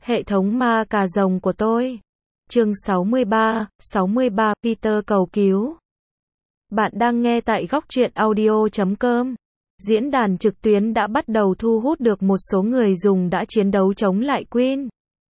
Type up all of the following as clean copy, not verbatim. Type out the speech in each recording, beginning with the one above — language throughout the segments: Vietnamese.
Hệ thống ma cà rồng của tôi. Chương 63, Peter cầu cứu. Bạn đang nghe tại goctruyện.audio.com. Diễn đàn trực tuyến đã bắt đầu thu hút được một số người dùng đã chiến đấu chống lại Queen.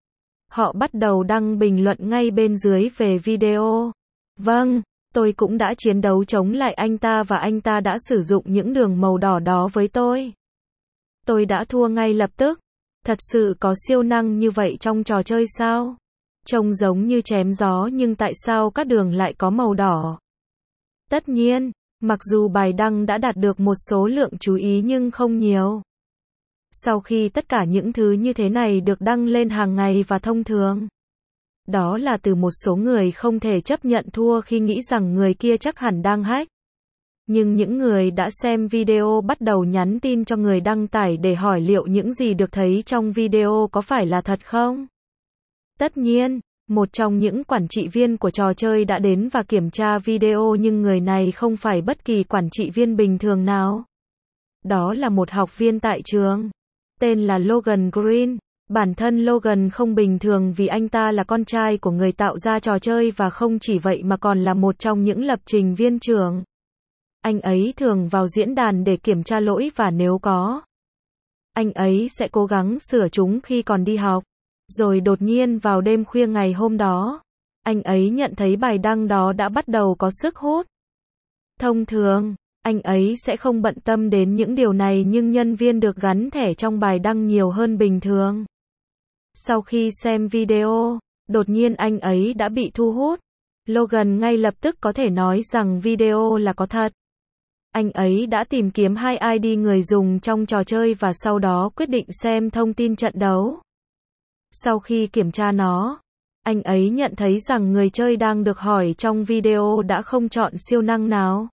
Họ bắt đầu đăng bình luận ngay bên dưới về video. Vâng, tôi cũng đã chiến đấu chống lại anh ta và anh ta đã sử dụng những đường màu đỏ đó với tôi. Tôi đã thua ngay lập tức. Thật sự có siêu năng như vậy trong trò chơi sao? Trông giống như chém gió nhưng tại sao các đường lại có màu đỏ? Tất nhiên, mặc dù bài đăng đã đạt được một số lượng chú ý nhưng không nhiều. Sau khi tất cả những thứ như thế này được đăng lên hàng ngày và thông thường, đó là từ một số người không thể chấp nhận thua khi nghĩ rằng người kia chắc hẳn đang hack. Nhưng những người đã xem video bắt đầu nhắn tin cho người đăng tải để hỏi liệu những gì được thấy trong video có phải là thật không? Tất nhiên, một trong những quản trị viên của trò chơi đã đến và kiểm tra video nhưng người này không phải bất kỳ quản trị viên bình thường nào. Đó là một học viên tại trường. Tên là Logan Green. Bản thân Logan không bình thường vì anh ta là con trai của người tạo ra trò chơi và không chỉ vậy mà còn là một trong những lập trình viên trường. Anh ấy thường vào diễn đàn để kiểm tra lỗi và nếu có, anh ấy sẽ cố gắng sửa chúng khi còn đi học. Rồi đột nhiên vào đêm khuya ngày hôm đó, anh ấy nhận thấy bài đăng đó đã bắt đầu có sức hút. Thông thường, anh ấy sẽ không bận tâm đến những điều này nhưng nhân viên được gắn thẻ trong bài đăng nhiều hơn bình thường. Sau khi xem video, đột nhiên anh ấy đã bị thu hút. Logan ngay lập tức có thể nói rằng video là có thật. Anh ấy đã tìm kiếm 2 ID người dùng trong trò chơi và sau đó quyết định xem thông tin trận đấu. Sau khi kiểm tra nó, anh ấy nhận thấy rằng người chơi đang được hỏi trong video đã không chọn siêu năng nào.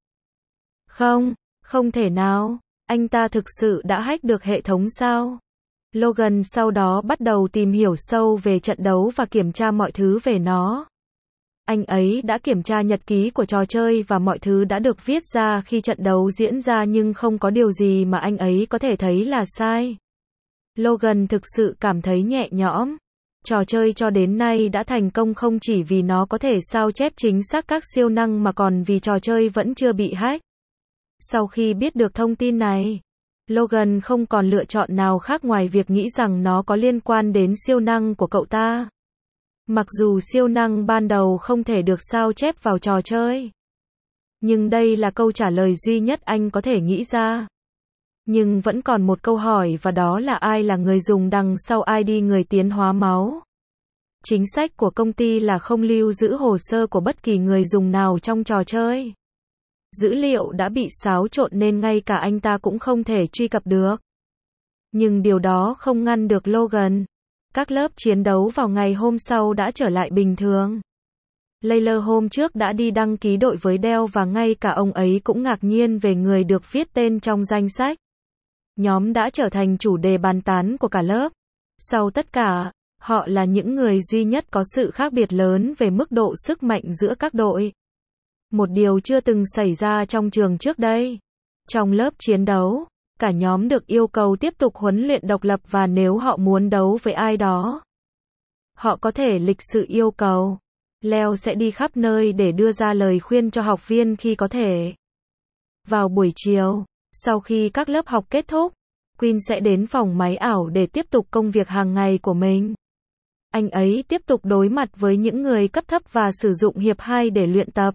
Không thể nào, anh ta thực sự đã hack được hệ thống sao? Logan sau đó bắt đầu tìm hiểu sâu về trận đấu và kiểm tra mọi thứ về nó. Anh ấy đã kiểm tra nhật ký của trò chơi và mọi thứ đã được viết ra khi trận đấu diễn ra nhưng không có điều gì mà anh ấy có thể thấy là sai. Logan thực sự cảm thấy nhẹ nhõm. Trò chơi cho đến nay đã thành công không chỉ vì nó có thể sao chép chính xác các siêu năng mà còn vì trò chơi vẫn chưa bị hack. Sau khi biết được thông tin này, Logan không còn lựa chọn nào khác ngoài việc nghĩ rằng nó có liên quan đến siêu năng của cậu ta. Mặc dù siêu năng ban đầu không thể được sao chép vào trò chơi, nhưng đây là câu trả lời duy nhất anh có thể nghĩ ra. Nhưng vẫn còn một câu hỏi và đó là ai là người dùng đằng sau ID người tiến hóa máu. Chính sách của công ty là không lưu giữ hồ sơ của bất kỳ người dùng nào trong trò chơi. Dữ liệu đã bị xáo trộn nên ngay cả anh ta cũng không thể truy cập được. Nhưng điều đó không ngăn được Logan. Các lớp chiến đấu vào ngày hôm sau đã trở lại bình thường. Layla hôm trước đã đi đăng ký đội với Dell và ngay cả ông ấy cũng ngạc nhiên về người được viết tên trong danh sách. Nhóm đã trở thành chủ đề bàn tán của cả lớp. Sau tất cả, họ là những người duy nhất có sự khác biệt lớn về mức độ sức mạnh giữa các đội. Một điều chưa từng xảy ra trong trường trước đây. Trong lớp chiến đấu, cả nhóm được yêu cầu tiếp tục huấn luyện độc lập và nếu họ muốn đấu với ai đó, họ có thể lịch sự yêu cầu. Leo sẽ đi khắp nơi để đưa ra lời khuyên cho học viên khi có thể. Vào buổi chiều, sau khi các lớp học kết thúc, Queen sẽ đến phòng máy ảo để tiếp tục công việc hàng ngày của mình. Anh ấy tiếp tục đối mặt với những người cấp thấp và sử dụng hiệp 2 để luyện tập.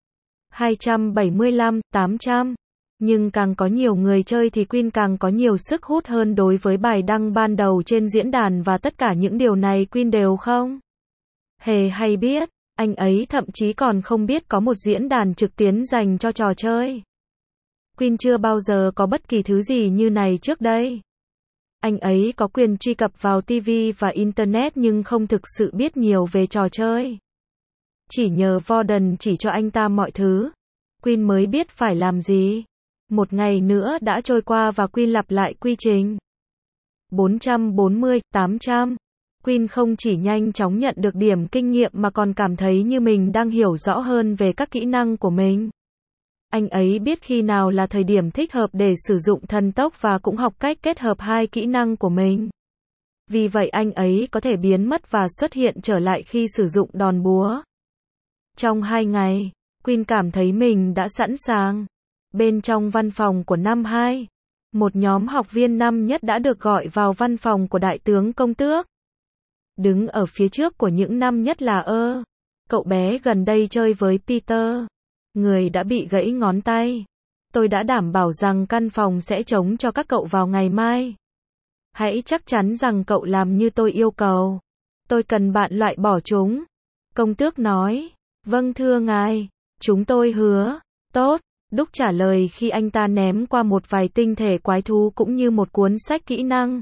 275, 800. Nhưng càng có nhiều người chơi thì Queen càng có nhiều sức hút hơn đối với bài đăng ban đầu trên diễn đàn và tất cả những điều này Queen đều không hề hay biết. Anh ấy thậm chí còn không biết có một diễn đàn trực tuyến dành cho trò chơi. Queen chưa bao giờ có bất kỳ thứ gì như này trước đây. Anh ấy có quyền truy cập vào TV và Internet nhưng không thực sự biết nhiều về trò chơi. Chỉ nhờ Warden chỉ cho anh ta mọi thứ, Queen mới biết phải làm gì. Một ngày nữa đã trôi qua và Queen lặp lại quy trình. 440, 800. Queen không chỉ nhanh chóng nhận được điểm kinh nghiệm mà còn cảm thấy như mình đang hiểu rõ hơn về các kỹ năng của mình. Anh ấy biết khi nào là thời điểm thích hợp để sử dụng thần tốc và cũng học cách kết hợp hai kỹ năng của mình. Vì vậy anh ấy có thể biến mất và xuất hiện trở lại khi sử dụng đòn búa. Trong 2 ngày, Queen cảm thấy mình đã sẵn sàng. Bên trong văn phòng của năm 2, một nhóm học viên năm nhất đã được gọi vào văn phòng của đại tướng công tước. Đứng ở phía trước của những năm nhất là cậu bé gần đây chơi với Peter. Người đã bị gãy ngón tay. Tôi đã đảm bảo rằng căn phòng sẽ trống cho các cậu vào ngày mai. Hãy chắc chắn rằng cậu làm như tôi yêu cầu. Tôi cần bạn loại bỏ chúng. Công tước nói. Vâng thưa ngài. Chúng tôi hứa. Tốt. Đúc trả lời khi anh ta ném qua một vài tinh thể quái thú cũng như một cuốn sách kỹ năng.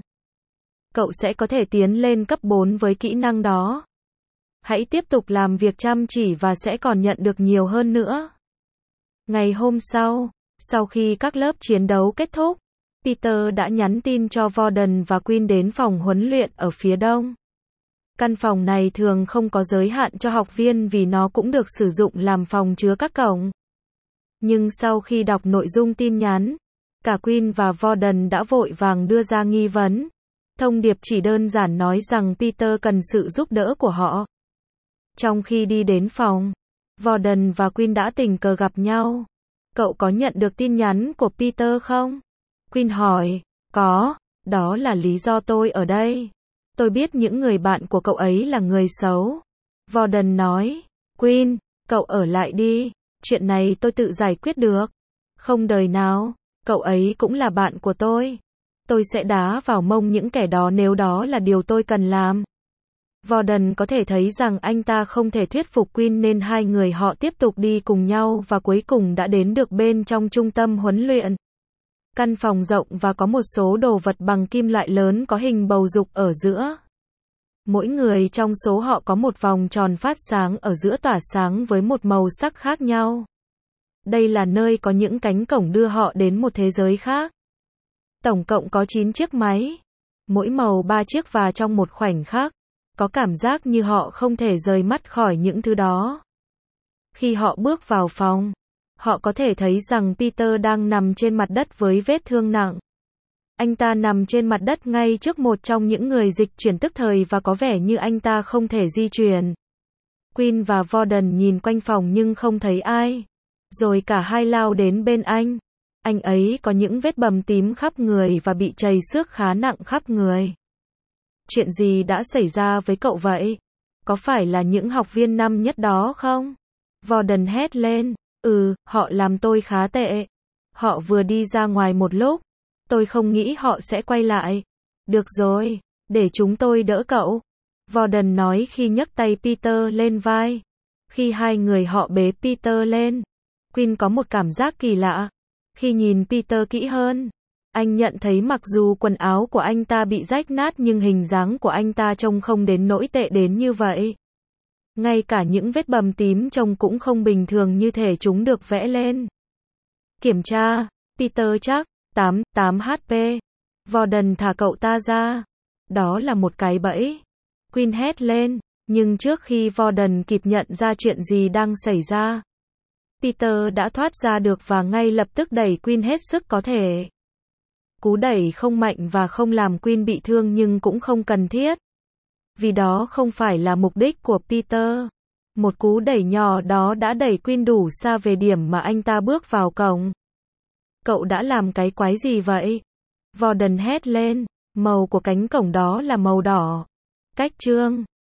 Cậu sẽ có thể tiến lên cấp 4 với kỹ năng đó. Hãy tiếp tục làm việc chăm chỉ và sẽ còn nhận được nhiều hơn nữa. Ngày hôm sau khi các lớp chiến đấu kết thúc, Peter đã nhắn tin cho Warden và Queen đến phòng huấn luyện ở phía đông. Căn phòng này thường không có giới hạn cho học viên vì nó cũng được sử dụng làm phòng chứa các cổng. Nhưng sau khi đọc nội dung tin nhắn, cả Queen và Warden đã vội vàng đưa ra nghi vấn. Thông điệp chỉ đơn giản nói rằng Peter cần sự giúp đỡ của họ. Trong khi đi đến phòng, Warden và Queen đã tình cờ gặp nhau. Cậu có nhận được tin nhắn của Peter không? Queen hỏi. Có, đó là lý do tôi ở đây. Tôi biết những người bạn của cậu ấy là người xấu. Warden nói. Queen, cậu ở lại đi. Chuyện này tôi tự giải quyết được. Không đời nào, cậu ấy cũng là bạn của tôi. Tôi sẽ đá vào mông những kẻ đó nếu đó là điều tôi cần làm. Warden có thể thấy rằng anh ta không thể thuyết phục Queen nên hai người họ tiếp tục đi cùng nhau và cuối cùng đã đến được bên trong trung tâm huấn luyện. Căn phòng rộng và có một số đồ vật bằng kim loại lớn có hình bầu dục ở giữa. Mỗi người trong số họ có một vòng tròn phát sáng ở giữa tỏa sáng với một màu sắc khác nhau. Đây là nơi có những cánh cổng đưa họ đến một thế giới khác. Tổng cộng có 9 chiếc máy. Mỗi màu 3 chiếc và trong một khoảnh khắc. Có cảm giác như họ không thể rời mắt khỏi những thứ đó. Khi họ bước vào phòng, họ có thể thấy rằng Peter đang nằm trên mặt đất với vết thương nặng. Anh ta nằm trên mặt đất ngay trước một trong những người dịch chuyển tức thời và có vẻ như anh ta không thể di chuyển. Queen và Warden nhìn quanh phòng nhưng không thấy ai. Rồi cả hai lao đến bên anh. Anh ấy có những vết bầm tím khắp người và bị trầy xước khá nặng khắp người. Chuyện gì đã xảy ra với cậu vậy? Có phải là những học viên năm nhất đó không? Warden hét lên. Họ làm tôi khá tệ. Họ vừa đi ra ngoài một lúc. Tôi không nghĩ họ sẽ quay lại. Được rồi, để chúng tôi đỡ cậu. Warden nói khi nhấc tay Peter lên vai. Khi hai người họ bế Peter lên, Queen có một cảm giác kỳ lạ. Khi nhìn Peter kỹ hơn, anh nhận thấy mặc dù quần áo của anh ta bị rách nát nhưng hình dáng của anh ta trông không đến nỗi tệ đến như vậy. Ngay cả những vết bầm tím trông cũng không bình thường như thể chúng được vẽ lên. Kiểm tra, Peter chắc, 8 HP. Warden thả cậu ta ra. Đó là một cái bẫy. Queen hét lên, nhưng trước khi Warden kịp nhận ra chuyện gì đang xảy ra, Peter đã thoát ra được và ngay lập tức đẩy Queen hết sức có thể. Cú đẩy không mạnh và không làm Queen bị thương nhưng cũng không cần thiết. Vì đó không phải là mục đích của Peter. Một cú đẩy nhỏ đó đã đẩy Queen đủ xa về điểm mà anh ta bước vào cổng. Cậu đã làm cái quái gì vậy? Warden hét lên. Màu của cánh cổng đó là màu đỏ. Cách chương